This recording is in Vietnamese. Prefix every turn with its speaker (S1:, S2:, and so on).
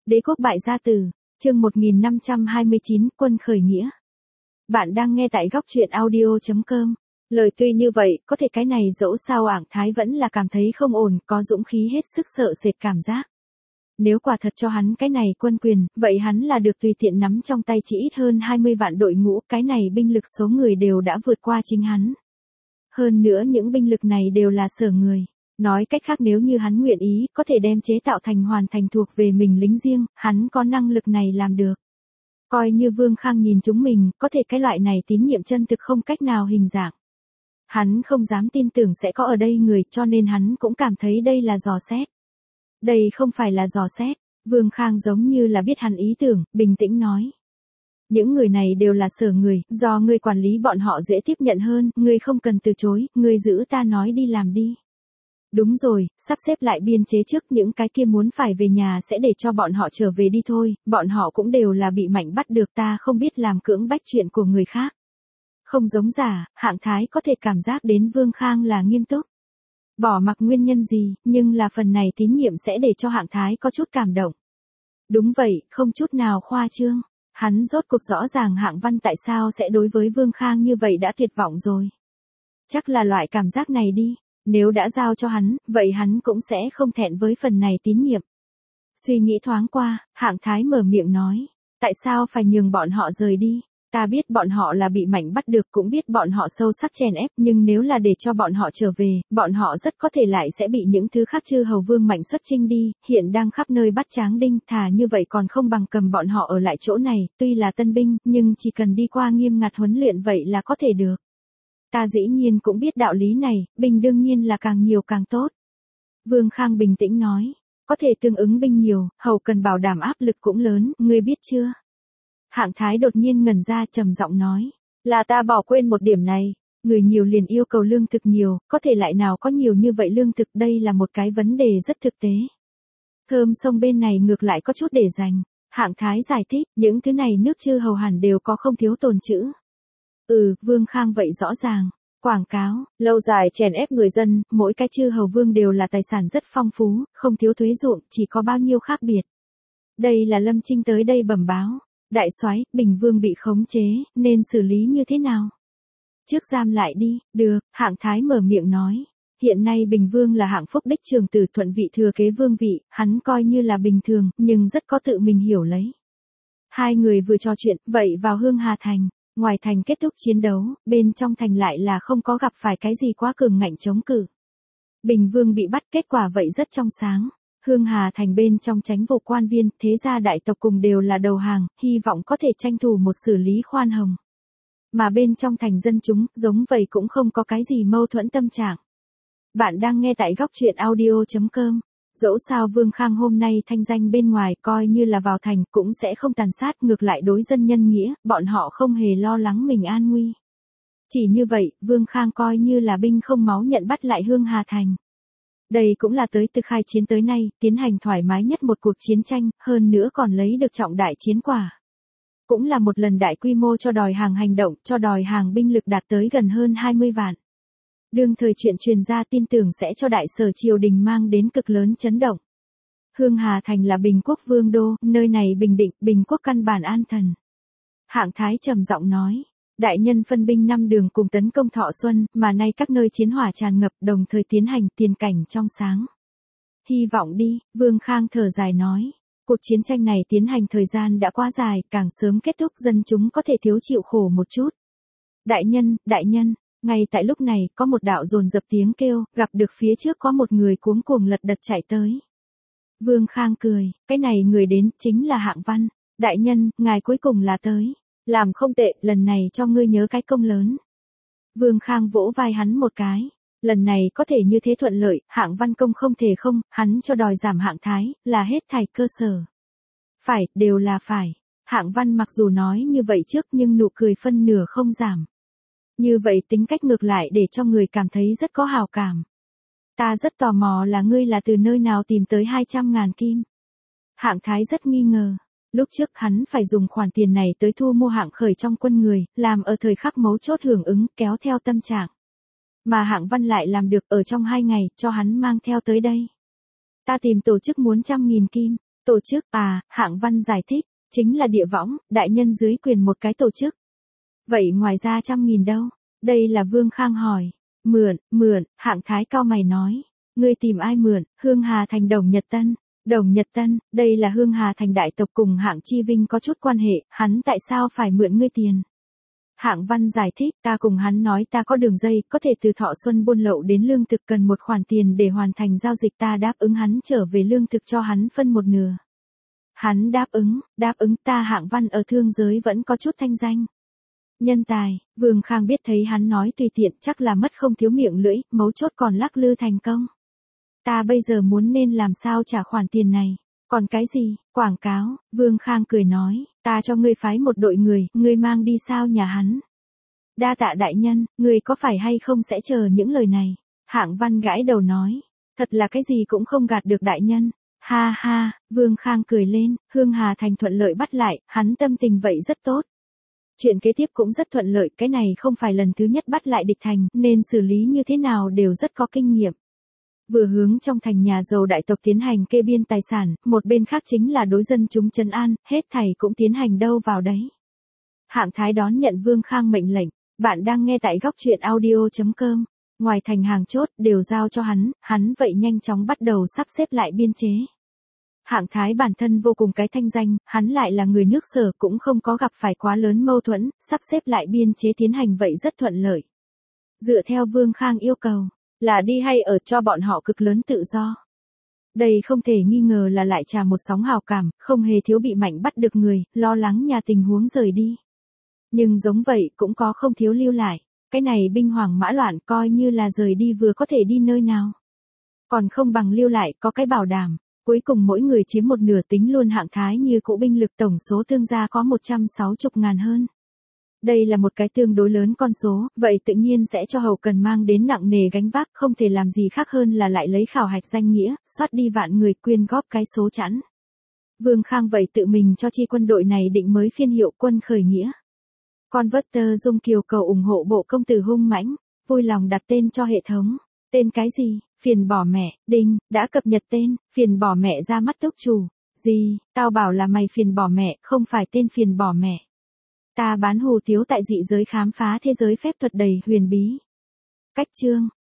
S1: Đế quốc bại gia tử, chương 1529, quân khởi nghĩa. Bạn đang nghe tại góc truyện audio.com. Lời tuy như vậy, có thể cái này dẫu sao Ảng Thái vẫn là cảm thấy không ổn, có dũng khí hết sức sợ sệt cảm giác. Nếu quả thật cho hắn cái này quân quyền, vậy hắn là được tùy tiện nắm trong tay chỉ ít hơn 20 vạn đội ngũ, cái này binh lực số người đều đã vượt qua chính hắn. Hơn nữa những binh lực này đều là Sở người. Nói cách khác nếu như hắn nguyện ý, có thể đem chế tạo thành hoàn thành thuộc về mình lính riêng, hắn có năng lực này làm được. Coi như Vương Khang nhìn chúng mình, có thể cái loại này tín nhiệm chân thực không cách nào hình dạng. Hắn không dám tin tưởng sẽ có ở đây người, cho nên hắn cũng cảm thấy đây là dò xét. Đây không phải là dò xét, Vương Khang giống như là biết hắn ý tưởng, bình tĩnh nói. Những người này đều là Sở người, do ngươi quản lý bọn họ dễ tiếp nhận hơn, ngươi không cần từ chối, ngươi giữ ta nói đi làm đi. Đúng rồi, sắp xếp lại biên chế trước, những cái kia muốn phải về nhà sẽ để cho bọn họ trở về đi thôi, bọn họ cũng đều là bị mạnh bắt được, ta không biết làm cưỡng bách chuyện của người khác. Không giống giả, Hạng Thái có thể cảm giác đến Vương Khang là nghiêm túc. Bỏ mặc nguyên nhân gì, nhưng là phần này tín nhiệm sẽ để cho Hạng Thái có chút cảm động. Đúng vậy, không chút nào khoa trương. Hắn rốt cuộc rõ ràng Hạng Văn tại sao sẽ đối với Vương Khang như vậy đã tuyệt vọng rồi. Chắc là loại cảm giác này đi. Nếu đã giao cho hắn, vậy hắn cũng sẽ không thẹn với phần này tín nhiệm. Suy nghĩ thoáng qua, Hạng Thái mở miệng nói. Tại sao phải nhường bọn họ rời đi? Ta biết bọn họ là bị mạnh bắt được, cũng biết bọn họ sâu sắc chèn ép, nhưng nếu là để cho bọn họ trở về, bọn họ rất có thể lại sẽ bị những thứ khác chư hầu vương mạnh xuất chinh đi, hiện đang khắp nơi bắt tráng đinh, thà như vậy còn không bằng cầm bọn họ ở lại chỗ này, tuy là tân binh, nhưng chỉ cần đi qua nghiêm ngặt huấn luyện vậy là có thể được. Ta dĩ nhiên cũng biết đạo lý này, binh đương nhiên là càng nhiều càng tốt. Vương Khang bình tĩnh nói, có thể tương ứng binh nhiều, hầu cần bảo đảm áp lực cũng lớn, ngươi biết chưa? Hạng Thái đột nhiên ngẩn ra trầm giọng nói, là ta bỏ quên một điểm này, người nhiều liền yêu cầu lương thực nhiều, có thể lại nào có nhiều như vậy lương thực, đây là một cái vấn đề rất thực tế. Thơm sông bên này ngược lại có chút để dành, Hạng Thái giải thích, những thứ này nước chư hầu hẳn đều có không thiếu tồn trữ. Vương Khang vậy rõ ràng. Quảng cáo, lâu dài chèn ép người dân, mỗi cái chư hầu vương đều là tài sản rất phong phú, không thiếu thuế ruộng, chỉ có bao nhiêu khác biệt. Đây là Lâm Trinh tới đây bẩm báo. Đại soái, Bình Vương bị khống chế, nên xử lý như thế nào? Trước giam lại đi, được, Hạng Thái mở miệng nói. Hiện nay Bình Vương là Hạng Phúc đích trường tử thuận vị thừa kế vương vị, hắn coi như là bình thường, nhưng rất có tự mình hiểu lấy. Hai người vừa trò chuyện, vậy vào Hương Hà Thành. Ngoài thành kết thúc chiến đấu, bên trong thành lại là không có gặp phải cái gì quá cường ngạnh chống cự. Bình Vương bị bắt, kết quả vậy rất trong sáng. Hương Hà Thành bên trong chánh vụ quan viên, thế gia đại tộc cùng đều là đầu hàng, hy vọng có thể tranh thủ một xử lý khoan hồng. Mà bên trong thành dân chúng, giống vậy cũng không có cái gì mâu thuẫn tâm trạng. Bạn đang nghe tại góc truyện audio.com. Dẫu sao Vương Khang hôm nay thanh danh bên ngoài coi như là vào thành cũng sẽ không tàn sát, ngược lại đối dân nhân nghĩa, bọn họ không hề lo lắng mình an nguy. Chỉ như vậy, Vương Khang coi như là binh không máu nhận bắt lại Hương Hà Thành. Đây cũng là tới từ khai chiến tới nay, tiến hành thoải mái nhất một cuộc chiến tranh, hơn nữa còn lấy được trọng đại chiến quả. Cũng là một lần đại quy mô cho đòi hàng hành động, cho đòi hàng binh lực đạt tới gần hơn 20 vạn. Đương thời chuyện truyền ra tin tưởng sẽ cho đại sở triều đình mang đến cực lớn chấn động. Hương Hà Thành là Bình Quốc vương đô, nơi này bình định, Bình Quốc căn bản an thần. Hạng Thái trầm giọng nói, đại nhân phân binh 5 đường cùng tấn công Thọ Xuân, mà nay các nơi chiến hỏa tràn ngập, đồng thời tiến hành, tiền cảnh trong sáng. Hy vọng đi, Vương Khang thở dài nói, cuộc chiến tranh này tiến hành thời gian đã quá dài, càng sớm kết thúc dân chúng có thể thiếu chịu khổ một chút. Đại nhân. Ngay tại lúc này, có một đạo dồn dập tiếng kêu, gặp được phía trước có một người cuống cuồng lật đật chạy tới. Vương Khang cười, cái này người đến, chính là Hạng Văn. Đại nhân, ngài cuối cùng là tới. Làm không tệ, lần này cho ngươi nhớ cái công lớn. Vương Khang vỗ vai hắn một cái. Lần này có thể như thế thuận lợi, Hạng Văn công không thể không, hắn cho đòi giảm Hạng Thái, là hết thảy cơ sở. Phải, đều là phải. Hạng Văn mặc dù nói như vậy trước nhưng nụ cười phân nửa không giảm. Như vậy tính cách ngược lại để cho người cảm thấy rất có hào cảm. Ta rất tò mò là ngươi là từ nơi nào tìm tới 200.000 kim. Hạng Thái rất nghi ngờ. Lúc trước hắn phải dùng khoản tiền này tới thu mua Hạng Khởi trong quân người, làm ở thời khắc mấu chốt hưởng ứng, kéo theo tâm trạng. Mà Hạng Văn lại làm được ở trong 2 ngày, cho hắn mang theo tới đây. Ta tìm tổ chức muốn 100.000 kim. Tổ chức à, Hạng Văn giải thích, chính là địa võng, đại nhân dưới quyền một cái tổ chức. Vậy ngoài ra 100.000 đâu? Đây là Vương Khang hỏi. Mượn, Hạng Thái cau mày nói. Ngươi tìm ai mượn? Hương Hà Thành Đồng Nhật Tân. Đồng Nhật Tân, đây là Hương Hà Thành đại tộc cùng Hạng Chi Vinh có chút quan hệ, hắn tại sao phải mượn ngươi tiền? Hạng Văn giải thích, ta cùng hắn nói ta có đường dây, có thể từ Thọ Xuân buôn lậu đến lương thực cần một khoản tiền để hoàn thành giao dịch, ta đáp ứng hắn trở về lương thực cho hắn phân một nửa. Hắn đáp ứng ta. Hạng Văn ở thương giới vẫn có chút thanh danh. Nhân tài, Vương Khang biết thấy hắn nói tùy tiện chắc là mất không thiếu miệng lưỡi, mấu chốt còn lắc lư thành công. Ta bây giờ muốn nên làm sao trả khoản tiền này, còn cái gì, quảng cáo, Vương Khang cười nói, ta cho ngươi phái một đội người, ngươi mang đi sao nhà hắn. Đa tạ đại nhân, ngươi có phải hay không sẽ chờ những lời này. Hạng Văn gãi đầu nói, thật là cái gì cũng không gạt được đại nhân. Ha ha, Vương Khang cười lên, Hương Hà Thành thuận lợi bắt lại, hắn tâm tình vậy rất tốt. Chuyện kế tiếp cũng rất thuận lợi, cái này không phải lần thứ nhất bắt lại địch thành, nên xử lý như thế nào đều rất có kinh nghiệm. Vừa hướng trong thành nhà giàu đại tộc tiến hành kê biên tài sản, một bên khác chính là đối dân chúng trấn an, hết thảy cũng tiến hành đâu vào đấy. Hạng Thái đón nhận Vương Khang mệnh lệnh, bạn đang nghe tại góc truyện audio.com, ngoài thành hàng chốt đều giao cho hắn vậy nhanh chóng bắt đầu sắp xếp lại biên chế. Hạng Thái bản thân vô cùng cái thanh danh, hắn lại là người nước Sở cũng không có gặp phải quá lớn mâu thuẫn, sắp xếp lại biên chế tiến hành vậy rất thuận lợi. Dựa theo Vương Khang yêu cầu, là đi hay ở cho bọn họ cực lớn tự do. Đây không thể nghi ngờ là lại trà một sóng hào cảm, không hề thiếu bị mạnh bắt được người, lo lắng nhà tình huống rời đi. Nhưng giống vậy cũng có không thiếu lưu lại, cái này binh hoang mã loạn coi như là rời đi vừa có thể đi nơi nào. Còn không bằng lưu lại có cái bảo đảm. Cuối cùng mỗi người chiếm một nửa, tính luôn Hạng Thái như cũ binh lực tổng số thương gia có 160.000 hơn. Đây là một cái tương đối lớn con số, vậy tự nhiên sẽ cho hậu cần mang đến nặng nề gánh vác, không thể làm gì khác hơn là lại lấy khảo hạch danh nghĩa, soát đi vạn người quyên góp cái số chẵn. Vương Khang vậy tự mình cho chi quân đội này định mới phiên hiệu Quân Khởi Nghĩa. Converter Dung Kiều cầu ủng hộ bộ công tử hung mãnh, vui lòng đặt tên cho hệ thống. Tên cái gì? Phiền bỏ mẹ, đinh, đã cập nhật tên, phiền bỏ mẹ ra mắt túc chủ. Gì, tao bảo là mày phiền bỏ mẹ, không phải tên phiền bỏ mẹ. Ta bán hủ tiếu tại dị giới khám phá thế giới phép thuật đầy huyền bí. Cách chương.